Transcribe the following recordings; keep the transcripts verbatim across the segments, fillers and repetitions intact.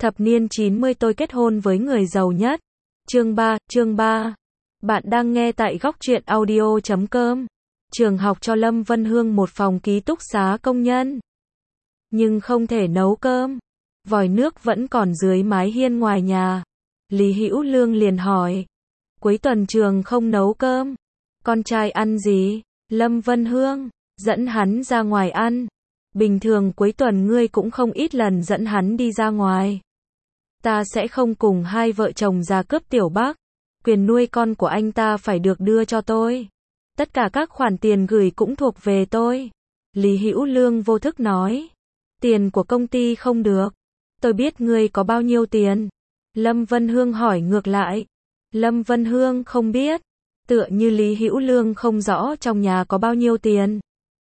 Thập niên chín mươi tôi kết hôn với người giàu nhất. Chương ba, chương ba. Bạn đang nghe tại góc truyện audio chấm com. Trường học cho Lâm Vân Hương một phòng ký túc xá công nhân. Nhưng không thể nấu cơm. Vòi nước vẫn còn dưới mái hiên ngoài nhà. Lý Hữu Lương liền hỏi. Cuối tuần trường không nấu cơm. Con trai ăn gì? Lâm Vân Hương dẫn hắn ra ngoài ăn. Bình thường cuối tuần ngươi cũng không ít lần dẫn hắn đi ra ngoài. Ta sẽ không cùng hai vợ chồng già cướp tiểu Bắc. Quyền nuôi con của anh ta phải được đưa cho tôi. Tất cả các khoản tiền gửi cũng thuộc về tôi. Lý Hữu Lương vô thức nói. Tiền của công ty không được. Tôi biết ngươi có bao nhiêu tiền. Lâm Vân Hương hỏi ngược lại. Lâm Vân Hương không biết. Tựa như Lý Hữu Lương không rõ trong nhà có bao nhiêu tiền.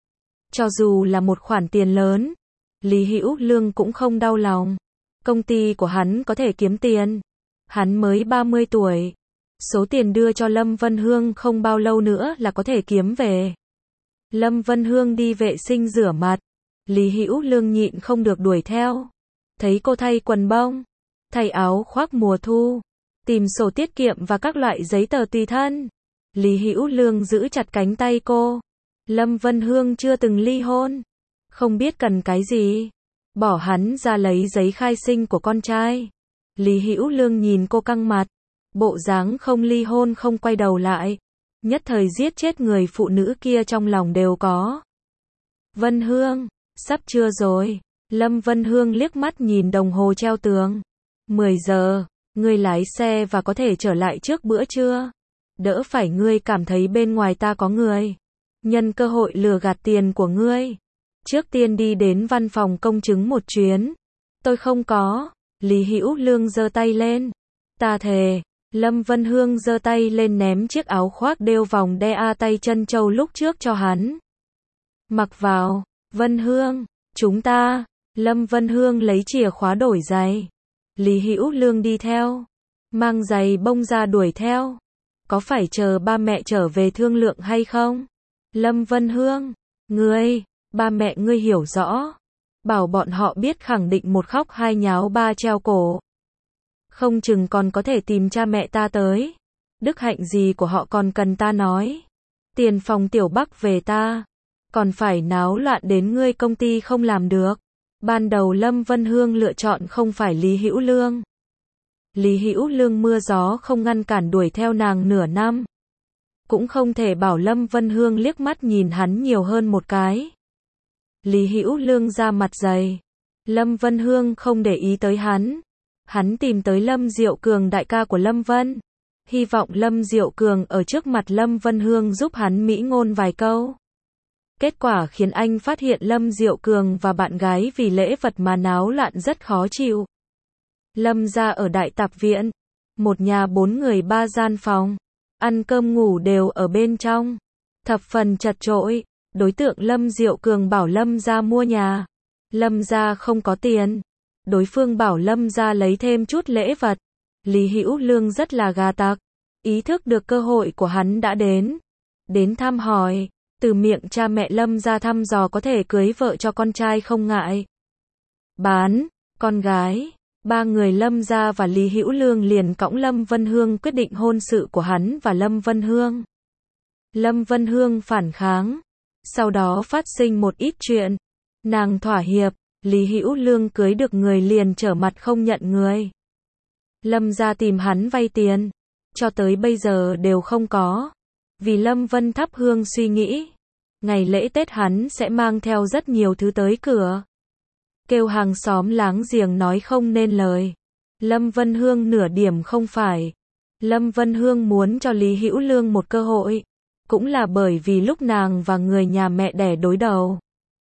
Cho dù là một khoản tiền lớn, Lý Hữu Lương cũng không đau lòng. Công ty của hắn có thể kiếm tiền. Hắn mới ba mươi tuổi. Số tiền đưa cho Lâm Vân Hương không bao lâu nữa là có thể kiếm về. Lâm Vân Hương đi vệ sinh rửa mặt. Lý Hữu Lương nhịn không được đuổi theo. Thấy cô thay quần bông, thay áo khoác mùa thu, tìm sổ tiết kiệm và các loại giấy tờ tùy thân. Lý Hữu Lương giữ chặt cánh tay cô. Lâm Vân Hương chưa từng ly hôn. Không biết cần cái gì. Bỏ hắn ra lấy giấy khai sinh của con trai. Lý Hữu Lương nhìn cô căng mặt. Bộ dáng không ly hôn không quay đầu lại. Nhất thời giết chết người phụ nữ kia trong lòng đều có. Vân Hương, sắp trưa rồi. Lâm Vân Hương liếc mắt nhìn đồng hồ treo tường. mười giờ, ngươi lái xe và có thể trở lại trước bữa trưa. Đỡ phải ngươi cảm thấy bên ngoài ta có người. Nhân cơ hội lừa gạt tiền của ngươi. Trước tiên đi đến văn phòng công chứng một chuyến. Tôi không có. Lý Hữu Lương giơ tay lên. Ta thề. Lâm Vân Hương giơ tay lên ném chiếc áo khoác đeo vòng đeo tay chân châu lúc trước cho hắn. Mặc vào. Vân Hương, chúng ta. Lâm Vân Hương lấy chìa khóa đổi giày. Lý Hữu Lương đi theo. Mang giày bông ra đuổi theo. Có phải chờ ba mẹ trở về thương lượng hay không? Lâm Vân Hương, ngươi, ba mẹ ngươi hiểu rõ. Bảo bọn họ biết khẳng định một khóc hai nháo ba treo cổ. Không chừng còn có thể tìm cha mẹ ta tới. Đức hạnh gì của họ còn cần ta nói. Tiền phòng tiểu Bắc về ta. Còn phải náo loạn đến ngươi công ty không làm được. Ban đầu Lâm Vân Hương lựa chọn không phải Lý Hữu Lương. Lý Hữu Lương mưa gió không ngăn cản đuổi theo nàng nửa năm. Cũng không thể bảo Lâm Vân Hương liếc mắt nhìn hắn nhiều hơn một cái. Lý Hữu Lương ra mặt dày. Lâm Vân Hương không để ý tới hắn. Hắn tìm tới Lâm Diệu Cường đại ca của Lâm Vân. Hy vọng Lâm Diệu Cường ở trước mặt Lâm Vân Hương giúp hắn mỹ ngôn vài câu. Kết quả khiến anh phát hiện Lâm Diệu Cường và bạn gái vì lễ vật mà náo loạn rất khó chịu. Lâm gia ở Đại Tạp Viện. Một nhà bốn người ba gian phòng. Ăn cơm ngủ đều ở bên trong. Thập phần chật chội. Đối tượng Lâm Diệu Cường bảo Lâm gia mua nhà. Lâm gia không có tiền. Đối phương bảo Lâm gia lấy thêm chút lễ vật. Lý Hữu Lương rất là gà tặc. Ý thức được cơ hội của hắn đã đến. Đến thăm hỏi. Từ miệng cha mẹ Lâm gia thăm dò có thể cưới vợ cho con trai không ngại. Bán. Con gái. Ba người Lâm gia và Lý Hữu Lương liền cõng Lâm Vân Hương quyết định hôn sự của hắn và Lâm Vân Hương. Lâm Vân Hương phản kháng. Sau đó phát sinh một ít chuyện. Nàng thỏa hiệp. Lý Hữu Lương cưới được người liền trở mặt không nhận người. Lâm gia tìm hắn vay tiền. Cho tới bây giờ đều không có. Vì Lâm Vân thắp hương suy nghĩ. Ngày lễ Tết hắn sẽ mang theo rất nhiều thứ tới cửa. Kêu hàng xóm láng giềng nói không nên lời. Lâm Vân Hương nửa điểm không phải. Lâm Vân Hương muốn cho Lý Hữu Lương một cơ hội. Cũng là bởi vì lúc nàng và người nhà mẹ đẻ đối đầu.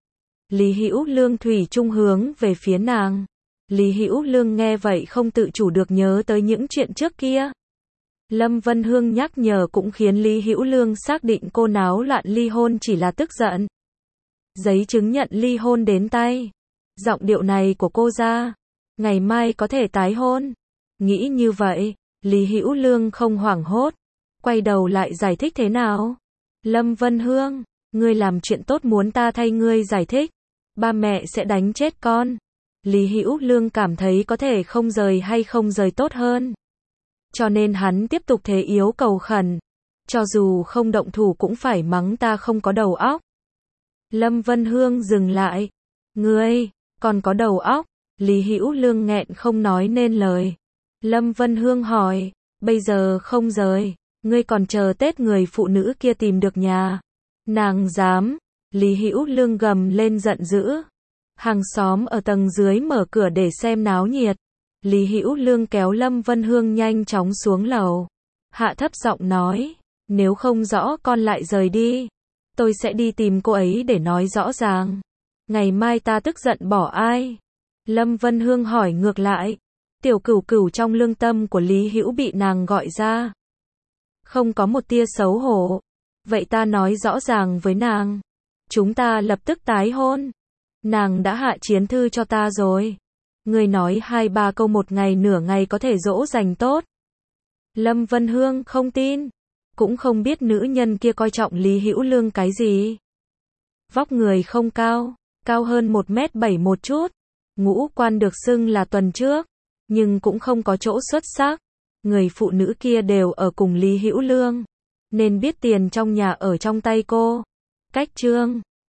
Lý Hữu Lương thủy chung hướng về phía nàng. Lý Hữu Lương nghe vậy không tự chủ được nhớ tới những chuyện trước kia. Lâm Vân Hương nhắc nhở cũng khiến Lý Hữu Lương xác định cô náo loạn ly hôn chỉ là tức giận. Giấy chứng nhận ly hôn đến tay. Giọng điệu này của cô ra. Ngày mai có thể tái hôn. Nghĩ như vậy, Lý Hữu Lương không hoảng hốt. Quay đầu lại giải thích thế nào? Lâm Vân Hương, ngươi làm chuyện tốt muốn ta thay ngươi giải thích. Ba mẹ sẽ đánh chết con. Lý Hữu Lương cảm thấy có thể không rời hay không rời tốt hơn. Cho nên hắn tiếp tục thế yếu cầu khẩn. Cho dù không động thủ cũng phải mắng ta không có đầu óc. Lâm Vân Hương dừng lại. Ngươi, còn có đầu óc? Lý Hữu Lương nghẹn không nói nên lời. Lâm Vân Hương hỏi, bây giờ không rời, ngươi còn chờ Tết người phụ nữ kia tìm được nhà. Nàng dám. Lý Hữu Lương gầm lên giận dữ. Hàng xóm ở tầng dưới mở cửa để xem náo nhiệt. Lý Hữu Lương kéo Lâm Vân Hương nhanh chóng xuống lầu. Hạ thấp giọng nói, nếu không rõ con lại rời đi. Tôi sẽ đi tìm cô ấy để nói rõ ràng. Ngày mai ta tức giận bỏ ai? Lâm Vân Hương hỏi ngược lại. Tiểu Cửu Cửu trong lương tâm của Lý Hữu bị nàng gọi ra. Không có một tia xấu hổ. Vậy ta nói rõ ràng với nàng. Chúng ta lập tức tái hôn. Nàng đã hạ chiến thư cho ta rồi. Người nói hai ba câu một ngày nửa ngày có thể dỗ dành tốt. Lâm Vân Hương không tin. Cũng không biết nữ nhân kia coi trọng Lý Hữu Lương cái gì. Vóc người không cao, cao hơn một mét bảy một chút. Ngũ quan được xưng là tuần trước, nhưng cũng không có chỗ xuất sắc. Người phụ nữ kia đều ở cùng Lý Hữu Lương, nên biết tiền trong nhà ở trong tay cô. Cách Trương